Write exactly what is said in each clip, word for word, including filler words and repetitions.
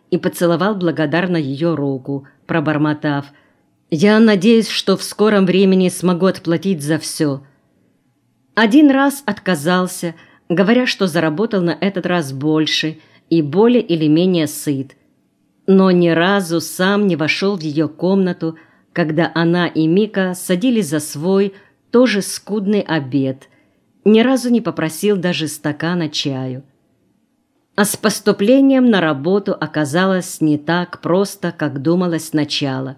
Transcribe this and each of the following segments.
и поцеловал благодарно ее руку, пробормотав: «Я надеюсь, что в скором времени смогу отплатить за все». Один раз отказался, говоря, что заработал на этот раз больше и более или менее сыт. Но ни разу сам не вошел в ее комнату, когда она и Мика садились за свой, тоже скудный обед. Ни разу не попросил даже стакана чаю. А с поступлением на работу оказалось не так просто, как думалось сначала.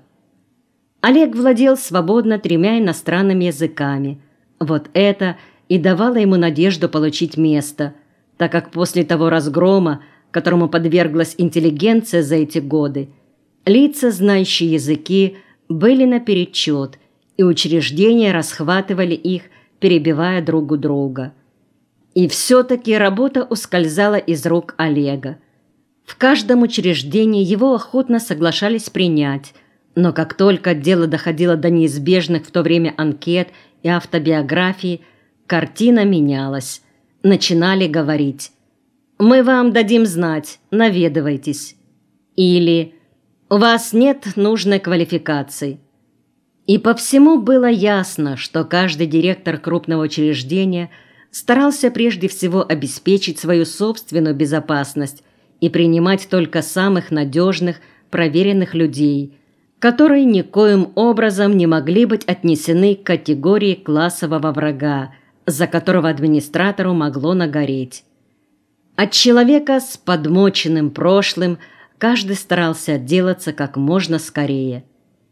Олег владел свободно тремя иностранными языками. Вот это и давало ему надежду получить место, так как после того разгрома, которому подверглась интеллигенция за эти годы, лица, знающие языки, были наперечет, и учреждения расхватывали их, перебивая друг у друга. И все-таки работа ускользала из рук Олега. В каждом учреждении его охотно соглашались принять, но как только дело доходило до неизбежных в то время анкет и автобиографий, картина менялась. Начинали говорить: «Мы вам дадим знать, наведывайтесь». Или «У вас нет нужной квалификации». И по всему было ясно, что каждый директор крупного учреждения старался прежде всего обеспечить свою собственную безопасность и принимать только самых надежных, проверенных людей, которые никоим образом не могли быть отнесены к категории классового врага, за которого администратору могло нагореть. От человека с подмоченным прошлым каждый старался отделаться как можно скорее.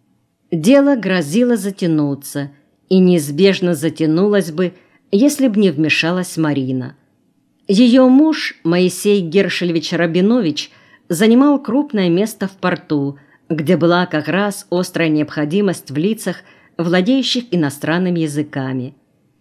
Дело грозило затянуться, и неизбежно затянулось бы, если б не вмешалась Марина. Ее муж, Моисей Гершелевич Рабинович, занимал крупное место в порту, где была как раз острая необходимость в лицах, владеющих иностранными языками.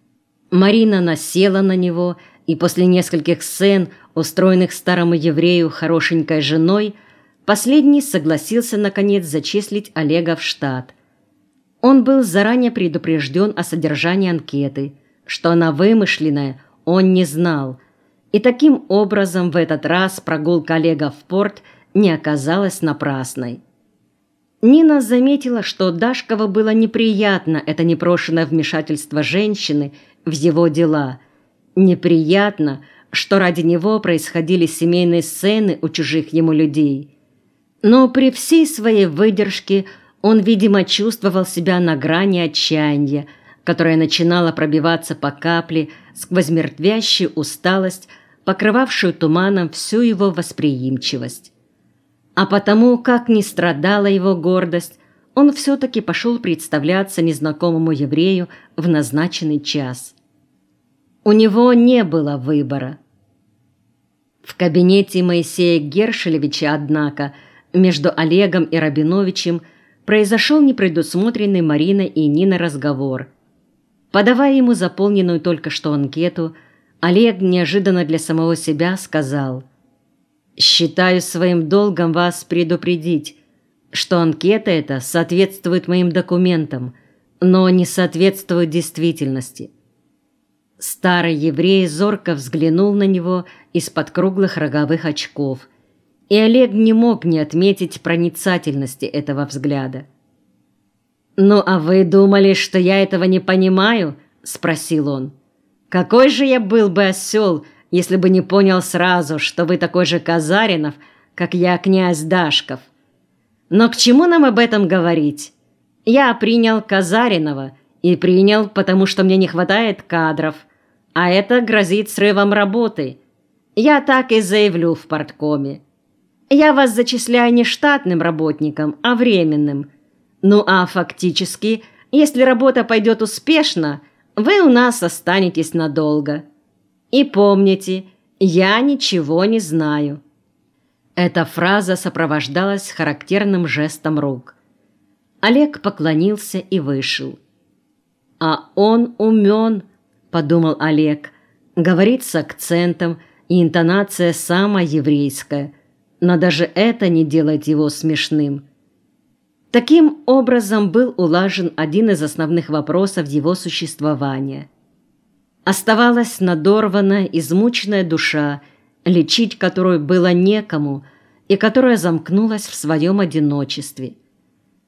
Марина насела на него, и после нескольких сцен, устроенных старому еврею хорошенькой женой, последний согласился, наконец, зачислить Олега в штат. Он был заранее предупрежден о содержании анкеты, что она вымышленная, он не знал, и таким образом в этот раз прогулка Олега в порт не оказалась напрасной. Нина заметила, что Дашкову было неприятно это непрошенное вмешательство женщины в его дела. Неприятно, что ради него происходили семейные сцены у чужих ему людей. Но при всей своей выдержке он, видимо, чувствовал себя на грани отчаяния, которая начинала пробиваться по капле сквозь мертвящую усталость, покрывавшую туманом всю его восприимчивость. А потому, как ни страдала его гордость, он все-таки пошел представляться незнакомому еврею в назначенный час. У него не было выбора. В кабинете Моисея Гершелевича, однако, между Олегом и Рабиновичем произошел непредусмотренный Мариной и Ниной разговор. Подавая ему заполненную только что анкету, Олег неожиданно для самого себя сказал: «Считаю своим долгом вас предупредить, что анкета эта соответствует моим документам, но не соответствует действительности». Старый еврей зорко взглянул на него из-под круглых роговых очков, и Олег не мог не отметить проницательности этого взгляда. «Ну, а вы думали, что я этого не понимаю?» – спросил он. «Какой же я был бы осел, если бы не понял сразу, что вы такой же Казаринов, как я, князь Дашков. Но к чему нам об этом говорить? Я принял Казаринова, и принял, потому что мне не хватает кадров, а это грозит срывом работы. Я так и заявлю в парткоме. Я вас зачисляю не штатным работником, а временным. Ну а фактически, если работа пойдет успешно, вы у нас останетесь надолго. И помните, я ничего не знаю». Эта фраза сопровождалась характерным жестом рук. Олег поклонился и вышел. «А он умен», — подумал Олег, — «говорит с акцентом, и интонация самая еврейская, но даже это не делает его смешным». Таким образом был улажен один из основных вопросов его существования. Оставалась надорванная, измученная душа, лечить которую было некому, и которая замкнулась в своем одиночестве.